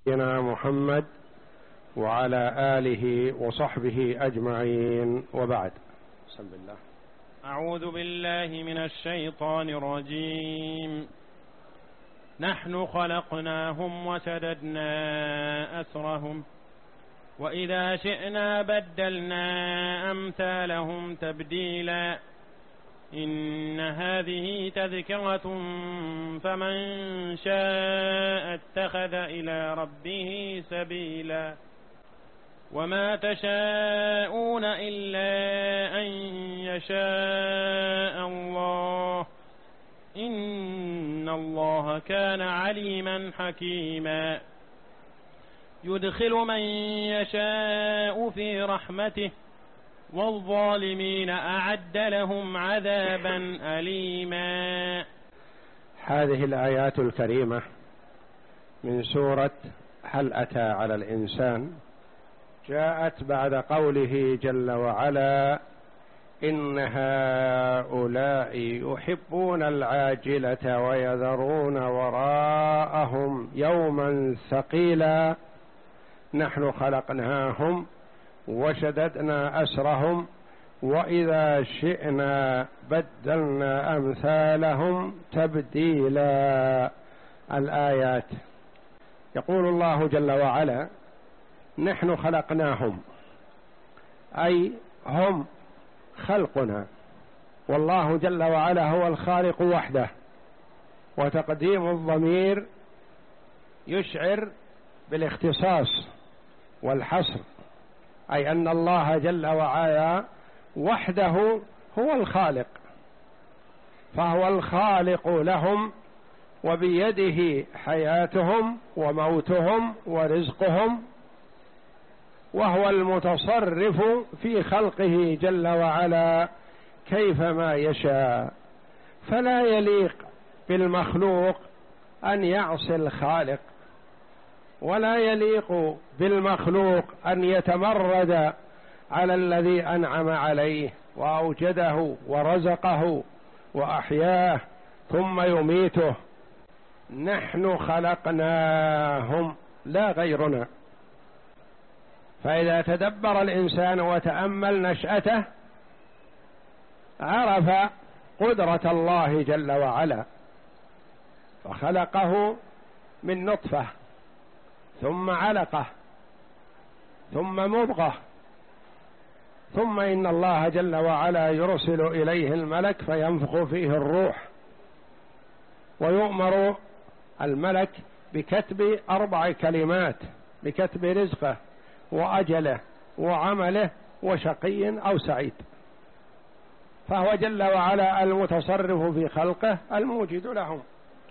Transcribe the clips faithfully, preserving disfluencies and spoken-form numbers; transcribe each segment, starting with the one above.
سيدنا محمد وعلى آله وصحبه أجمعين، وبعد. بسم الله. أعوذ بالله من الشيطان الرجيم. نحن خلقناهم وشددنا أسرهم وإذا شئنا بدلنا أمثالهم تبديلا إن هذه تذكرة فمن شاء اتخذ إلى ربه سبيلا وما تشاءون إلا أن يشاء الله إن الله كان عليما حكيما يدخل من يشاء في رحمته والظالمين أعد لهم عذابا أليما. هذه الآيات الكريمة من سورة هل أتى على الإنسان جاءت بعد قوله جل وعلا: إن هؤلاء يحبون العاجلة ويذرون وراءهم يوما ثقيلا نحن خلقناهم وشددنا أسرهم وإذا شئنا بدلنا أمثالهم تبديلا. الآيات. يقول الله جل وعلا: نحن خلقناهم، أي هم خلقنا، والله جل وعلا هو الخالق وحده، وتقديم الضمير يشعر بالاختصاص والحصر، أي أن الله جل وعلا وحده هو الخالق، فهو الخالق لهم وبيده حياتهم وموتهم ورزقهم، وهو المتصرف في خلقه جل وعلا كيفما يشاء، فلا يليق بالمخلوق أن يعصي الخالق، ولا يليق بالمخلوق أن يتمرد على الذي أنعم عليه وأوجده ورزقه وأحياه ثم يميته. نحن خلقناهم لا غيرنا. فإذا تدبر الإنسان وتأمل نشأته عرف قدرة الله جل وعلا، فخلقه من نطفة ثم علقة ثم مضغة، ثم إن الله جل وعلا يرسل إليه الملك فينفخ فيه الروح، ويؤمر الملك بكتب أربع كلمات، بكتب رزقه وأجله وعمله وشقي أو سعيد، فهو جل وعلا المتصرف في خلقه الموجد لهم.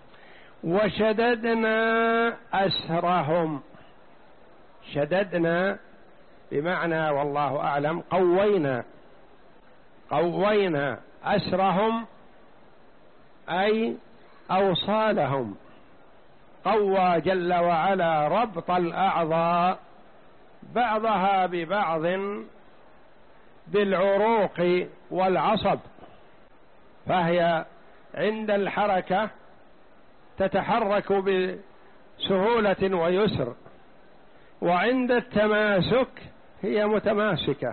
وشددنا أسرهم، شددنا بمعنى والله أعلم قوينا، قوينا أسرهم أي أوصالهم، قوى جل وعلا ربط الأعضاء بعضها ببعض بالعروق والعصب، فهي عند الحركة تتحرك بسهولة ويسر، وعند التماسك هي متماسكة.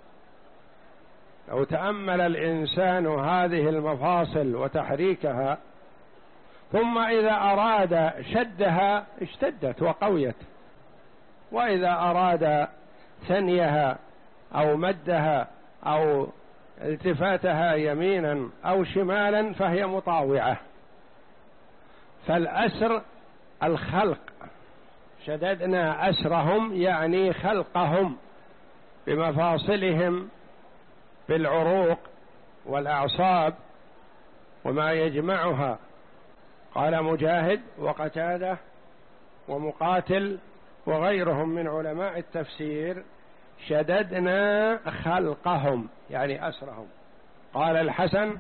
لو تأمل الإنسان هذه المفاصل وتحريكها ثم إذا أراد شدها اشتدت وقويت، وإذا أراد ثنيها أو مدها أو التفاتها يمينا أو شمالا فهي مطاوعة. فالأسر الخلق، شددنا أسرهم يعني خلقهم بمفاصلهم بالعروق والأعصاب وما يجمعها. قال مجاهد وقتادة ومقاتل وغيرهم من علماء التفسير: شددنا خلقهم يعني أسرهم. قال الحسن: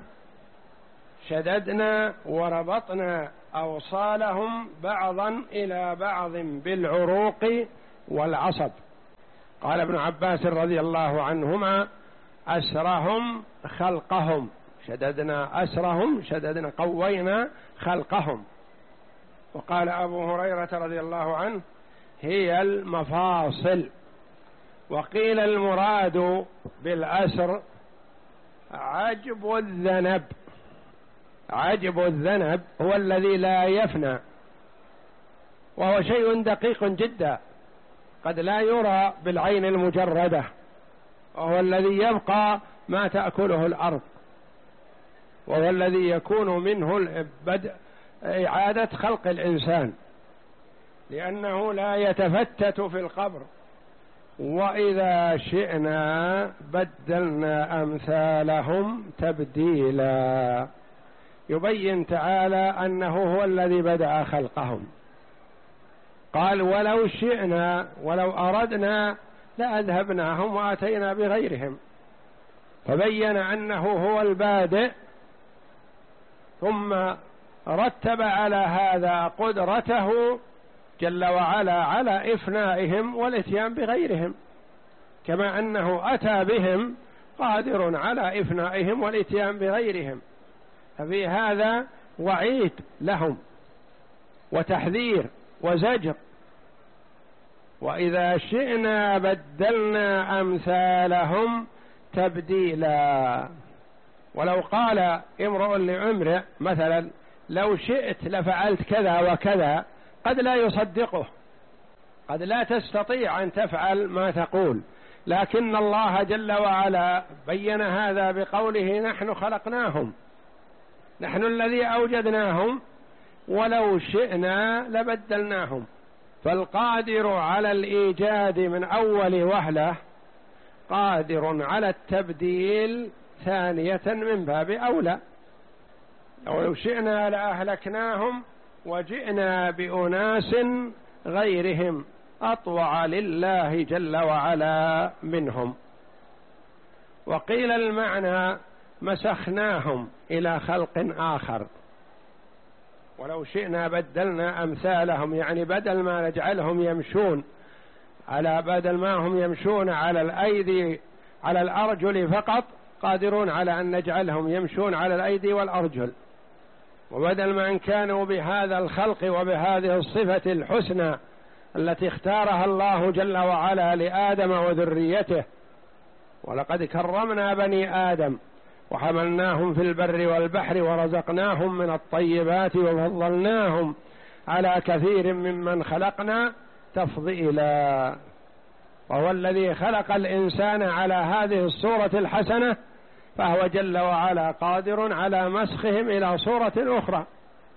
شددنا وربطنا أوصالهم بعضا إلى بعض بالعروق والعصب. قال ابن عباس رضي الله عنهما: أسرهم خلقهم، شددنا أسرهم، شددنا قوينا خلقهم. وقال أبو هريرة رضي الله عنه: هي المفاصل. وقيل المراد بالأسر عجب الذنب. عجب الذنب هو الذي لا يفنى، وهو شيء دقيق جدا قد لا يرى بالعين المجردة، وهو الذي يبقى ما تأكله الأرض، وهو الذي يكون منه بدء إعادة خلق الإنسان، لأنه لا يتفتت في القبر. وإذا شئنا بدلنا أمثالهم تبديلا. يبين تعالى أنه هو الذي بدأ خلقهم. قال ولو شئنا ولو أردنا لأذهبناهم وأتينا بغيرهم، فبين أنه هو البادئ، ثم رتب على هذا قدرته جل وعلا على إفنائهم والإتيان بغيرهم، كما أنه أتى بهم قادر على إفنائهم والإتيان بغيرهم. ففي هذا وعيد لهم وتحذير وزجر. وإذا شئنا بدلنا أمثالهم تبديلا. ولو قال امرؤ لامرئ مثلا لو شئت لفعلت كذا وكذا، قد لا يصدقه، قد لا تستطيع أن تفعل ما تقول، لكن الله جل وعلا بين هذا بقوله نحن خلقناهم، نحن الذي أوجدناهم، ولو شئنا لبدلناهم. فالقادر على الإيجاد من أول وهلة قادر على التبديل ثانية من باب أولى. ولو شئنا لأهلكناهم وجئنا بأناس غيرهم أطوع لله جل وعلا منهم. وقيل المعنى مسخناهم إلى خلق آخر. ولو شئنا بدلنا أمثالهم، يعني بدل ما نجعلهم يمشون على بدل ما هم يمشون على الأيدي على الأرجل فقط، قادرون على أن نجعلهم يمشون على الأيدي والأرجل. وبدل ما أن كانوا بهذا الخلق وبهذه الصفة الحسنى التي اختارها الله جل وعلا لآدم وذريته، ولقد كرمنا بني آدم وحملناهم في البر والبحر ورزقناهم من الطيبات وفضلناهم على كثير ممن خلقنا تفضيلا. وهو الذي خلق الإنسان على هذه الصورة الحسنة، فهو جل وعلا قادر على مسخهم إلى صورة أخرى.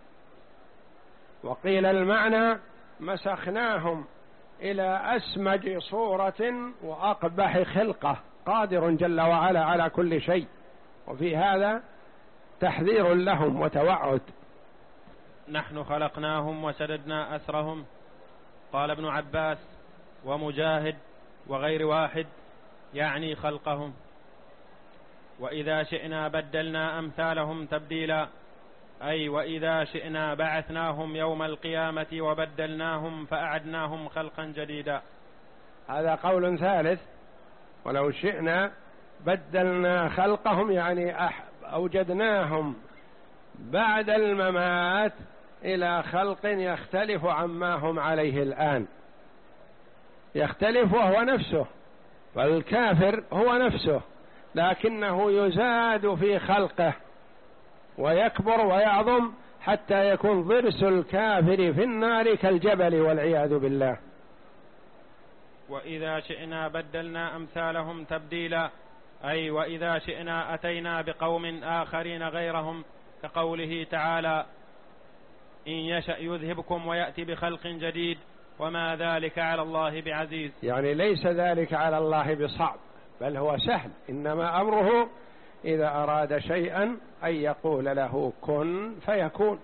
وقيل المعنى مسخناهم إلى أسمج صورة وأقبح خلقة، قادر جل وعلا على كل شيء. وفي هذا تحذير لهم وتوعد. نحن خلقناهم وسددنا أسرهم. قال ابن عباس ومجاهد وغير واحد يعني خلقهم. وإذا شئنا بدلنا أمثالهم تبديلا، أي وإذا شئنا بعثناهم يوم القيامة وبدلناهم فأعدناهم خلقا جديدا. هذا قول ثالث. ولو شئنا بدلنا خلقهم، يعني أوجدناهم بعد الممات إلى خلق يختلف عما هم عليه الآن، يختلف وهو نفسه، فالكافر هو نفسه لكنه يزاد في خلقه ويكبر ويعظم حتى يكون ضرس الكافر في النار كالجبل والعياذ بالله. وإذا شئنا بدلنا أمثالهم تبديلا، أي وإذا شئنا أتينا بقوم آخرين غيرهم، كقوله تعالى إن يشأ يذهبكم ويأتي بخلق جديد وما ذلك على الله بعزيز. يعني ليس ذلك على الله بصعب، بل هو سهل. إنما أمره إذا أراد شيئا أن يقول له كن فيكون.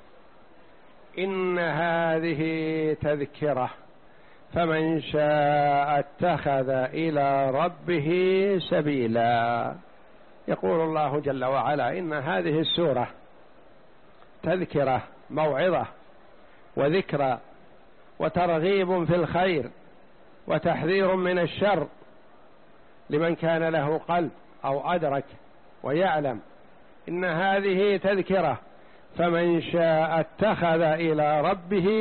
إن هذه تذكرة فمن شاء اتخذ إلى ربه سبيلا. يقول الله جل وعلا إن هذه السورة تذكرة، موعظة وذكرى وترغيب في الخير وتحذير من الشر لمن كان له قلب أو أدرك ويعلم. إن هذه تذكرة فمن شاء اتخذ إلى ربه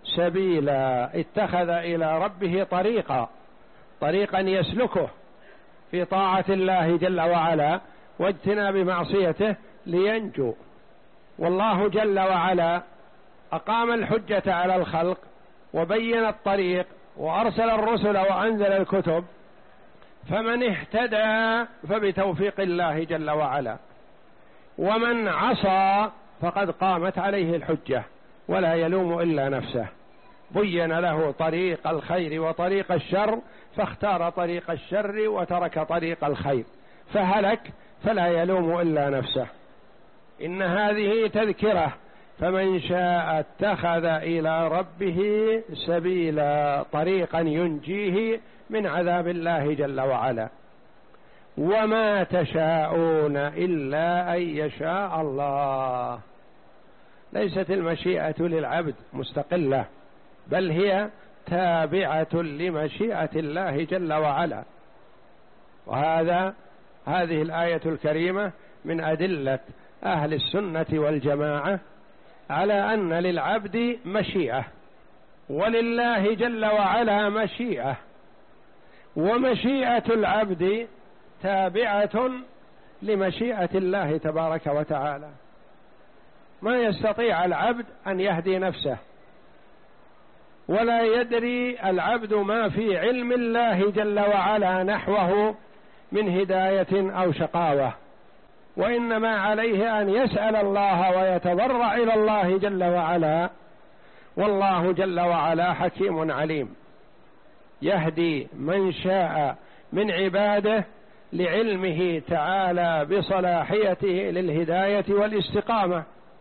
سبيلا، اتخذ إلى ربه طريقا، طريقا يسلكه في طاعة الله جل وعلا واجتناب معصيته لينجو. والله جل وعلا أقام الحجة على الخلق وبين الطريق وأرسل الرسل وأنزل الكتب، فمن اهتدى فبتوفيق الله جل وعلا، ومن عصى فقد قامت عليه الحجة ولا يلوم إلا نفسه. بين له طريق الخير وطريق الشر فاختار طريق الشر وترك طريق الخير فهلك، فلا يلوم إلا نفسه. إن هذه تذكرة، فمن شاء اتخذ إلى ربه سبيلا، طريقا ينجيه من عذاب الله جل وعلا. وما تشاءون إلا أن يشاء الله. ليست المشيئة للعبد مستقلة، بل هي تابعة لمشيئة الله جل وعلا. وهذا هذه الآية الكريمة من أدلة أهل السنة والجماعة على أن للعبد مشيئة، ولله جل وعلا مشيئة، ومشيئة العبد تابعة لمشيئة الله تبارك وتعالى. ما يستطيع العبد أن يهدي نفسه، ولا يدري العبد ما في علم الله جل وعلا نحوه من هداية أو شقاوة، وإنما عليه أن يسأل الله ويتضرع إلى الله جل وعلا، والله جل وعلا حكيم عليم يهدي من شاء من عباده لعلمه تعالى بصلاحيته للهداية والاستقامة،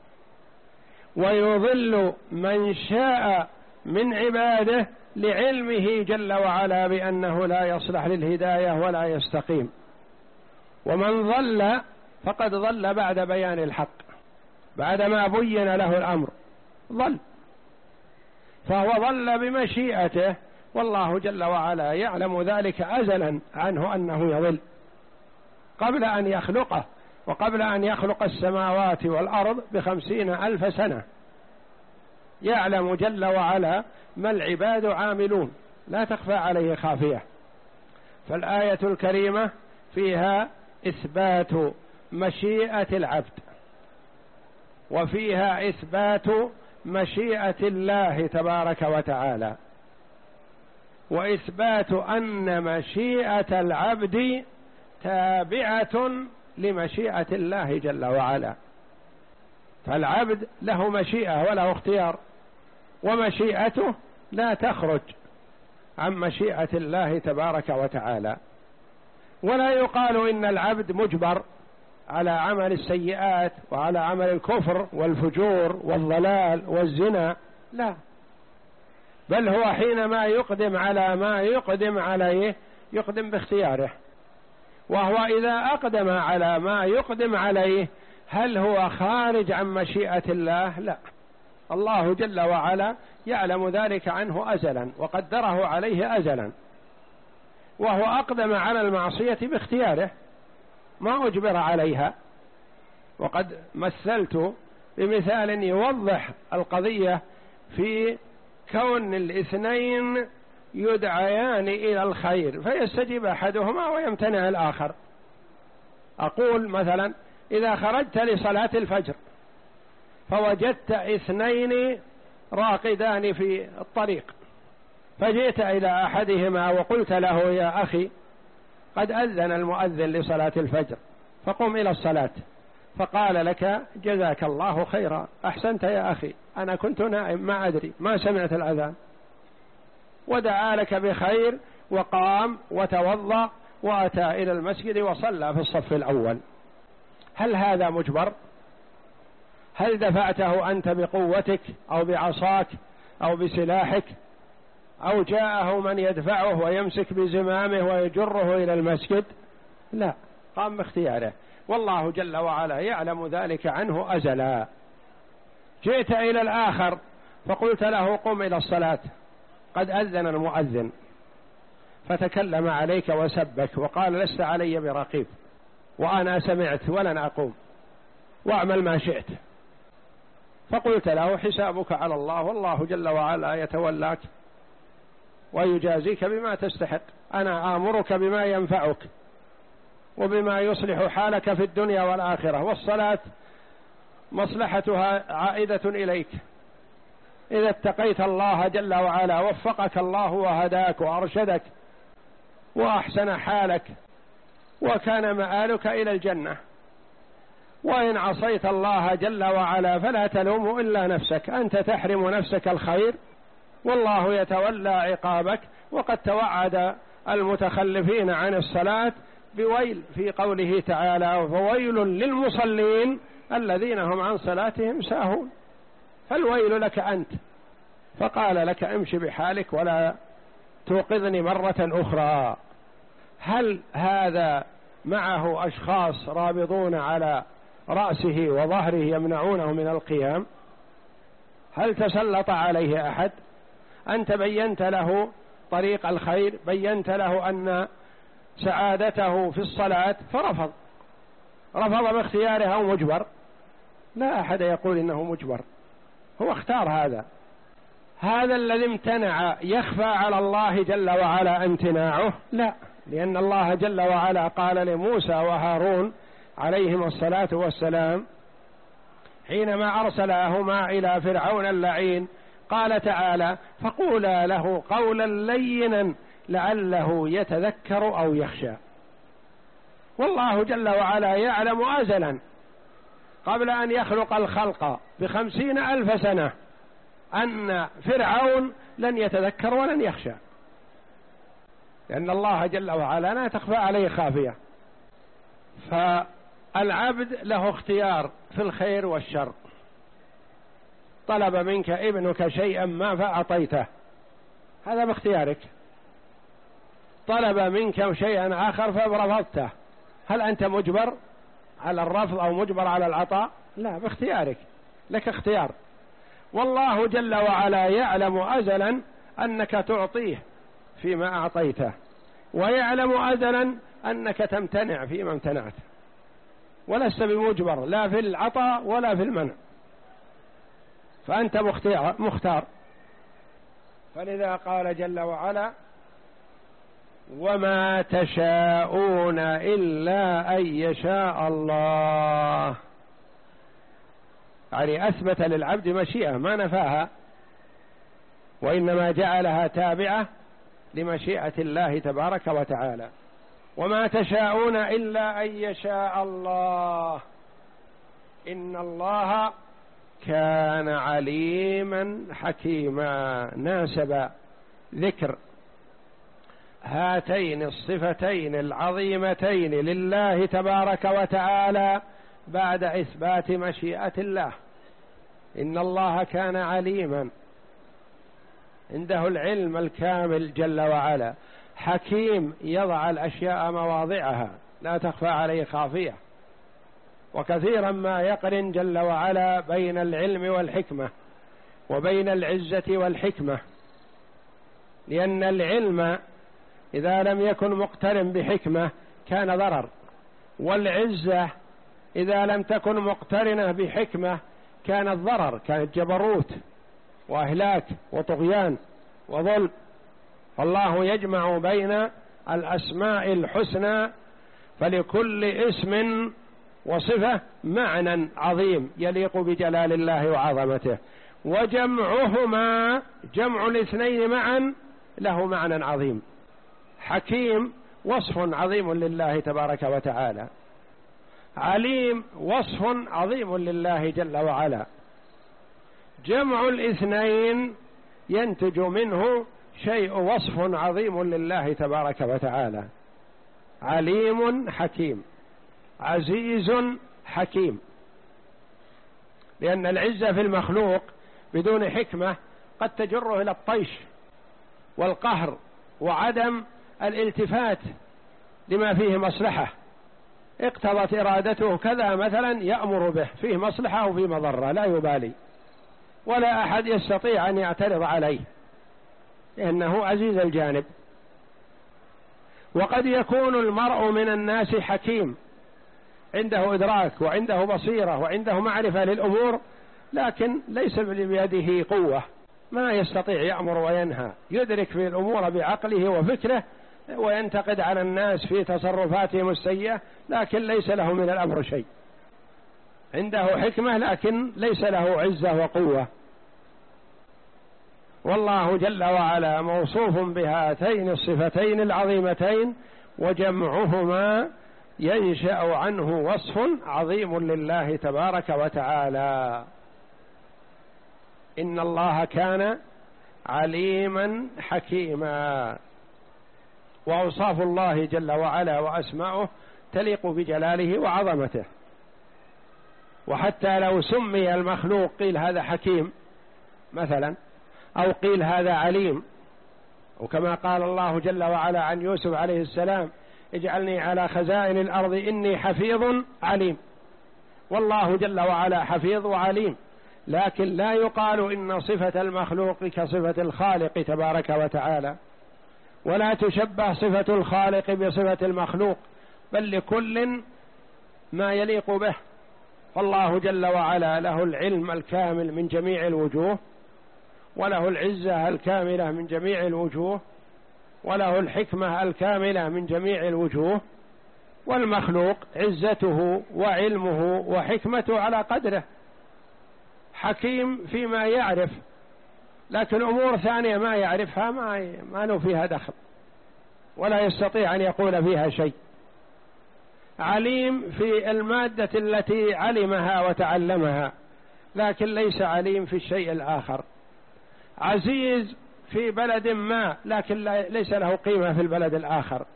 ويضل من شاء من عباده لعلمه جل وعلا بأنه لا يصلح للهداية ولا يستقيم. ومن ضل فقد ضل بعد بيان الحق، بعدما بين له الأمر ضل، فهو ضل بمشيئته، والله جل وعلا يعلم ذلك أزلا عنه أنه يضل قبل أن يخلقه، وقبل أن يخلق السماوات والأرض بخمسين ألف سنة يعلم جل وعلا ما العباد عاملون، لا تخفى عليه خافية. فالآية الكريمة فيها إثبات مشيئة العبد، وفيها إثبات مشيئة الله تبارك وتعالى، وإثبات أن مشيئة العبد تابعة لمشيئة الله جل وعلا. فالعبد له مشيئة وله اختيار، ومشيئته لا تخرج عن مشيئة الله تبارك وتعالى. ولا يقال إن العبد مجبر على عمل السيئات وعلى عمل الكفر والفجور والضلال والزنا، لا، بل هو حينما يقدم على ما يقدم عليه يقدم باختياره. وهو إذا أقدم على ما يقدم عليه هل هو خارج عن مشيئة الله؟ لا، الله جل وعلا يعلم ذلك عنه أزلا وقدره عليه أزلا، وهو أقدم على المعصية باختياره ما أجبر عليها. وقد مثلت بمثال يوضح القضية في كون الاثنين يدعيان إلى الخير فيستجيب أحدهما ويمتنع الآخر. أقول مثلا إذا خرجت لصلاة الفجر فوجدت اثنين راقدان في الطريق، فجئت إلى أحدهما وقلت له يا أخي قد أذن المؤذن لصلاة الفجر فقم إلى الصلاة، فقال لك جزاك الله خيرا، أحسنت يا أخي، أنا كنت نائم ما أدري ما سمعت الأذان، ودعا لك بخير وقام وتوضأ وأتى إلى المسجد وصلى في الصف الأول. هل هذا مجبر؟ هل دفعته أنت بقوتك أو بعصاك أو بسلاحك، أو جاءه من يدفعه ويمسك بزمامه ويجره إلى المسجد؟ لا، قام باختياره، والله جل وعلا يعلم ذلك عنه أزلا. جئت إلى الآخر فقلت له قم إلى الصلاة، قد أذن المؤذن فتكلم عليك وسبك وقال لست علي برقيب وأنا سمعت ولن أقوم واعمل ما شئت، فقلت له حسابك على الله، والله جل وعلا يتولاك ويجازيك بما تستحق، أنا آمرك بما ينفعك وبما يصلح حالك في الدنيا والآخرة، والصلاة مصلحتها عائدة إليك. إذا اتقيت الله جل وعلا وفقك الله وهداك وأرشدك وأحسن حالك وكان مآلك إلى الجنة. وإن عصيت الله جل وعلا فلا تلوم إلا نفسك، أنت تحرم نفسك الخير والله يتولى عقابك. وقد توعد المتخلفين عن الصلاة بويل في قوله تعالى: فويل للمصلين الذين هم عن صلاتهم ساهون. فالويل لك أنت، فقال لك امشي بحالك ولا توقظني مرة أخرى. هل هذا معه أشخاص رابضون على رأسه وظهره يمنعونه من القيام؟ هل تسلط عليه أحد؟ أنت بينت له طريق الخير، بينت له أن سعادته في الصلاة فرفض، رفض باختياره أو مجبر؟ لا أحد يقول إنه مجبر، هو اختار هذا. هذا الذي امتنع يخفى على الله جل وعلا امتناعه؟ لا، لأن الله جل وعلا قال لموسى وهارون عليهم الصلاة والسلام حينما أرسلهما إلى فرعون اللعين، قال تعالى: فقولا له قولا لينا لعله يتذكر أو يخشى. والله جل وعلا يعلم أزلا قبل أن يخلق الخلق بخمسين ألف سنة أن فرعون لن يتذكر ولن يخشى، لأن الله جل وعلا لا تخفى عليه خافية. فالعبد له اختيار في الخير والشر. طلب منك ابنك شيئا ما فأعطيته، هذا باختيارك. طلب منك شيئا آخر فرفضته، هل أنت مجبر على الرفض أو مجبر على العطاء؟ لا، باختيارك، لك اختيار. والله جل وعلا يعلم أزلا أنك تعطيه فيما أعطيته، ويعلم أزلا أنك تمتنع فيما امتنعت، ولست بمجبر لا في العطاء ولا في المنع، فأنت مختار. فلذا قال جل وعلا: وما تشاءون إلا أن يشاء الله. يعني أثبت للعبد مشيئة ما نفاها، وإنما جعلها تابعة لمشيئة الله تبارك وتعالى. وما تشاءون إلا أن يشاء الله إن الله كان عليما حكيما. ناسب ذكر هاتين الصفتين العظيمتين لله تبارك وتعالى بعد إثبات مشيئة الله. إن الله كان عليما، عنده العلم الكامل جل وعلا. حكيم، يضع الأشياء مواضعها لا تخفى عليه خافية. وكثيرا ما يقرن جل وعلا بين العلم والحكمة وبين العزة والحكمة، لأن العلم إذا لم يكن مقترن بحكمة كان ضرر، والعزة إذا لم تكن مقترنة بحكمة كانت ضرر، كانت جبروت وأهلاك وطغيان وظلم. فالله يجمع بين الأسماء الحسنى، فلكل اسم وصفة معنى عظيم يليق بجلال الله وعظمته، وجمعهما جمع الاثنين معا له معنى عظيم. حكيم وصف عظيم لله تبارك وتعالى، عليم وصف عظيم لله جل وعلا. جمع الاثنين ينتج منه شيء وصف عظيم لله تبارك وتعالى. عليم حكيم، عزيز حكيم. لأن العزة في المخلوق بدون حكمة قد تجره إلى الطيش والقهر وعدم الالتفات لما فيه مصلحة. اقتضت إرادته كذا مثلا يأمر به، فيه مصلحة أو فيه مضرة لا يبالي، ولا أحد يستطيع أن يعترض عليه لأنه عزيز الجانب. وقد يكون المرء من الناس حكيم، عنده إدراك وعنده بصيرة وعنده معرفة للأمور، لكن ليس بيده قوة، ما يستطيع يأمر وينهى، يدرك في الأمور بعقله وفكره وينتقد على الناس في تصرفاتهم السيئة، لكن ليس له من الأمر شيء. عنده حكمة لكن ليس له عزة وقوة. والله جل وعلا موصوف بهاتين الصفتين العظيمتين، وجمعهما ينشأ عنه وصف عظيم لله تبارك وتعالى. إن الله كان عليما حكيما. وأوصاف الله جل وعلا وأسماؤه تليق بجلاله وعظمته. وحتى لو سمي المخلوق قيل هذا حكيم مثلا، أو قيل هذا عليم، وكما قال الله جل وعلا عن يوسف عليه السلام: اجعلني على خزائن الأرض إني حفيظ عليم. والله جل وعلا حفيظ وعليم، لكن لا يقال إن صفة المخلوق كصفة الخالق تبارك وتعالى، ولا تشبه صفة الخالق بصفة المخلوق، بل لكل ما يليق به. فالله جل وعلا له العلم الكامل من جميع الوجوه، وله العزة الكاملة من جميع الوجوه، وله الحكمة الكاملة من جميع الوجوه. والمخلوق عزته وعلمه وحكمته على قدره، حكيم فيما يعرف، لكن أمور ثانية ما يعرفها ما ما له فيها دخل، ولا يستطيع أن يقول فيها شيء. عليم في المادة التي علمها وتعلمها، لكن ليس عليم في الشيء الآخر. عزيز في بلد ما، لكن ليس له قيمة في البلد الآخر.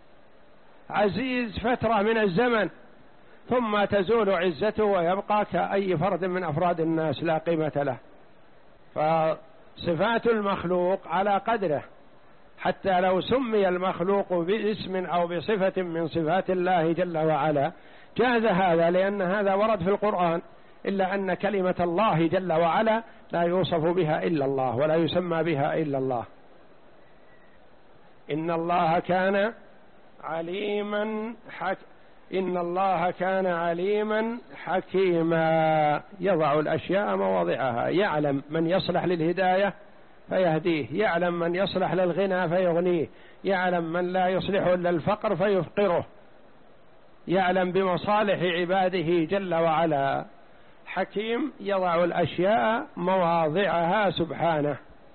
عزيز فترة من الزمن ثم تزول عزته ويبقى كأي فرد من أفراد الناس لا قيمة له. فصفات المخلوق على قدره، حتى لو سمي المخلوق باسم أو بصفة من صفات الله جل وعلا جاز هذا، لأن هذا ورد في القرآن، إلا أن كلمة الله جل وعلا لا يوصف بها إلا الله، ولا يسمى بها إلا الله. إن الله كان عليما حك... إن الله كان عليما حكيما، يضع الأشياء مواضعها، يعلم من يصلح للهداية فيهديه، يعلم من يصلح للغنى فيغنيه، يعلم من لا يصلح إلا الفقر فيفقره، يعلم بمصالح عباده جل وعلا. حكيم يضع الأشياء مواضعها سبحانه.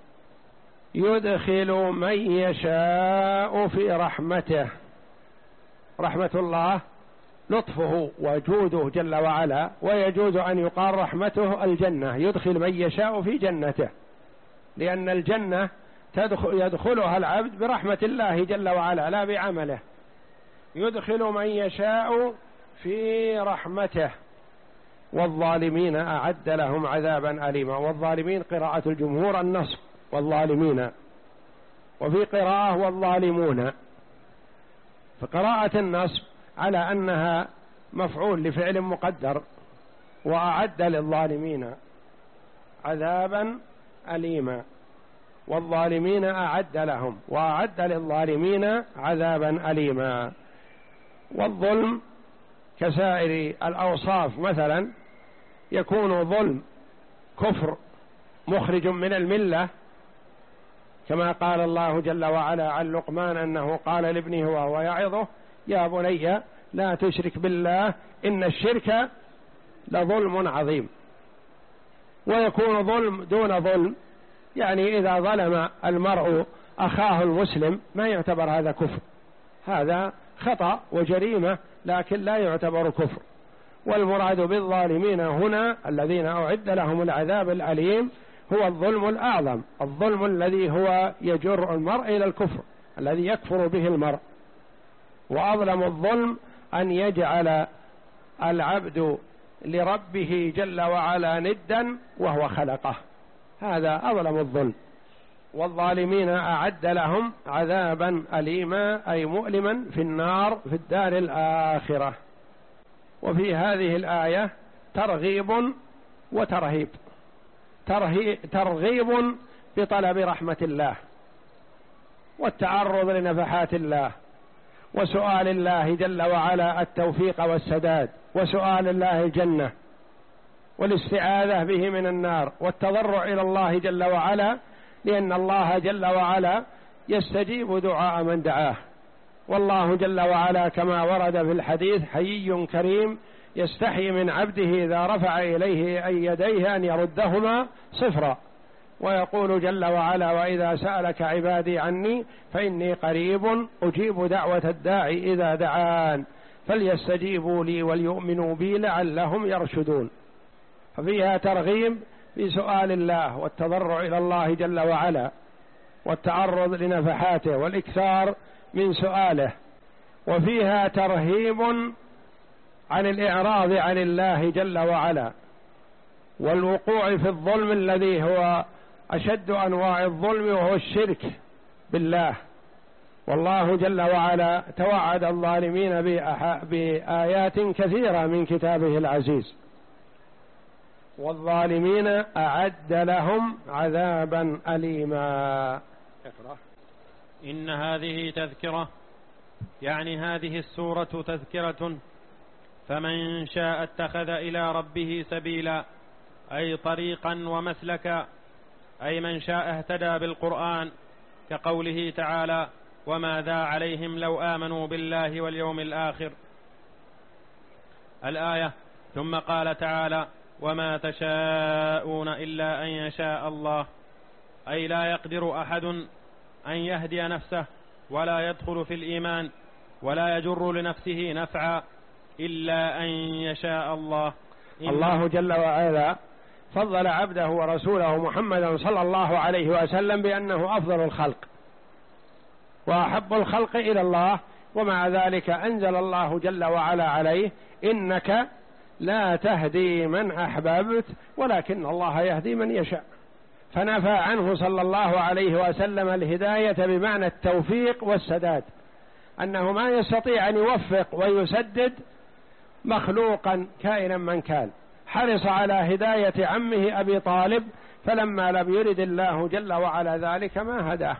يدخل من يشاء في رحمته. رحمة الله لطفه وجوده جل وعلا، ويجوز أن يقال رحمته الجنة، يدخل من يشاء في جنته، لأن الجنة تدخل يدخلها العبد برحمة الله جل وعلا لا بعمله. يدخل من يشاء في رحمته. والظالمين أعد لهم عذابا أليما. والظالمين قراءة الجمهور النصب والظالمين، وفي قراءة والظالمون. فقراءة النصب على أنها مفعول لفعل مقدر، وأعد للظالمين عذابا أليما. والظالمين أعد لهم، وأعد للظالمين عذابا أليما. والظلم كسائر الأوصاف، مثلا يكون ظلم كفر مخرج من الملة، كما قال الله جل وعلا عن لقمان أنه قال لابنه وهو يعظه: يا بني لا تشرك بالله إن الشرك لظلم عظيم. ويكون ظلم دون ظلم، يعني إذا ظلم المرء أخاه المسلم ما يعتبر هذا كفر، هذا خطأ وجريمة، لكن لا يعتبر كفر. والمراد بالظالمين هنا الذين أعد لهم العذاب الأليم هو الظلم الأعظم، الظلم الذي هو يجر المرء إلى الكفر، الذي يكفر به المرء. وأظلم الظلم أن يجعل العبد لربه جل وعلا ندا وهو خلقه، هذا أظلم الظلم. والظالمين أعد لهم عذابا أليما، أي مؤلما في النار في الدار الآخرة. وفي هذه الآية ترغيب وترهيب. ترغيب بطلب رحمة الله والتعرض لنفحات الله، وسؤال الله جل وعلا التوفيق والسداد، وسؤال الله الجنة، والاستعاذة به من النار والتضرع إلى الله جل وعلا، لأن الله جل وعلا يستجيب دعاء من دعاه. والله جل وعلا كما ورد في الحديث حيي كريم يستحي من عبده إذا رفع إليه أي يديه أن يردهما صفرا، ويقول جل وعلا وإذا سألك عبادي عني فإني قريب أجيب دعوة الداعي إذا دعان فليستجيبوا لي وليؤمنوا بي لعلهم يرشدون. ففيها ترغيب في سؤال الله والتضرع إلى الله جل وعلا والتعرض لنفحاته والإكثار من سؤاله، وفيها ترهيب عن الإعراض عن الله جل وعلا والوقوع في الظلم الذي هو أشد أنواع الظلم وهو الشرك بالله. والله جل وعلا توعد الظالمين بآيات كثيرة من كتابه العزيز، والظالمين أعد لهم عذابا أليما. اقرأ. إن هذه تذكرة، يعني هذه السورة تذكرة، فمن شاء اتخذ إلى ربه سبيلا، أي طريقا ومسلكا، أي من شاء اهتدى بالقرآن، كقوله تعالى وماذا عليهم لو آمنوا بالله واليوم الآخر الآية. ثم قال تعالى وما تشاءون إلا أن يشاء الله، أي لا يقدر أحد أن يهدي نفسه ولا يدخل في الإيمان ولا يجر لنفسه نفعا إلا أن يشاء الله. الله جل وعلا فضل عبده ورسوله محمدا صلى الله عليه وسلم بأنه أفضل الخلق وأحب الخلق إلى الله، ومع ذلك أنزل الله جل وعلا عليه إنك لا تهدي من أحببت ولكن الله يهدي من يشاء، فنفى عنه صلى الله عليه وسلم الهداية بمعنى التوفيق والسداد، أنه ما يستطيع أن يوفق ويسدد مخلوقا كائنا من كان. حرص على هداية عمه أبي طالب، فلما لم يرد الله جل وعلا ذلك ما هداه.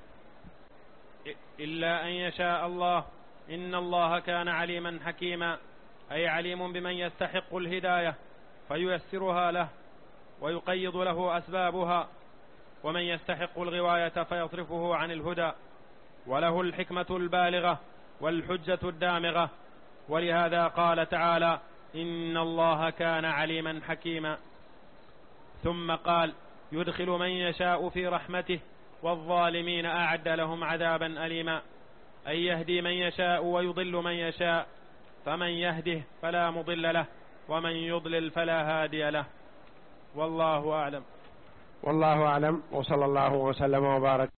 إلا أن يشاء الله، إن الله كان عليما حكيما، أي عليم بمن يستحق الهداية فييسرها له ويقيض له أسبابها، ومن يستحق الغواية فيصرفه عن الهدى، وله الحكمة البالغة والحجة الدامغة. ولهذا قال تعالى إن الله كان عليما حكيما. ثم قال يدخل من يشاء في رحمته والظالمين أعد لهم عذابا أليما، أي يهدي من يشاء ويضل من يشاء، فمن يهده فلا مضل له ومن يضلل فلا هادي له. والله أعلم. والله أعلم، وصلى الله وسلم وبارك.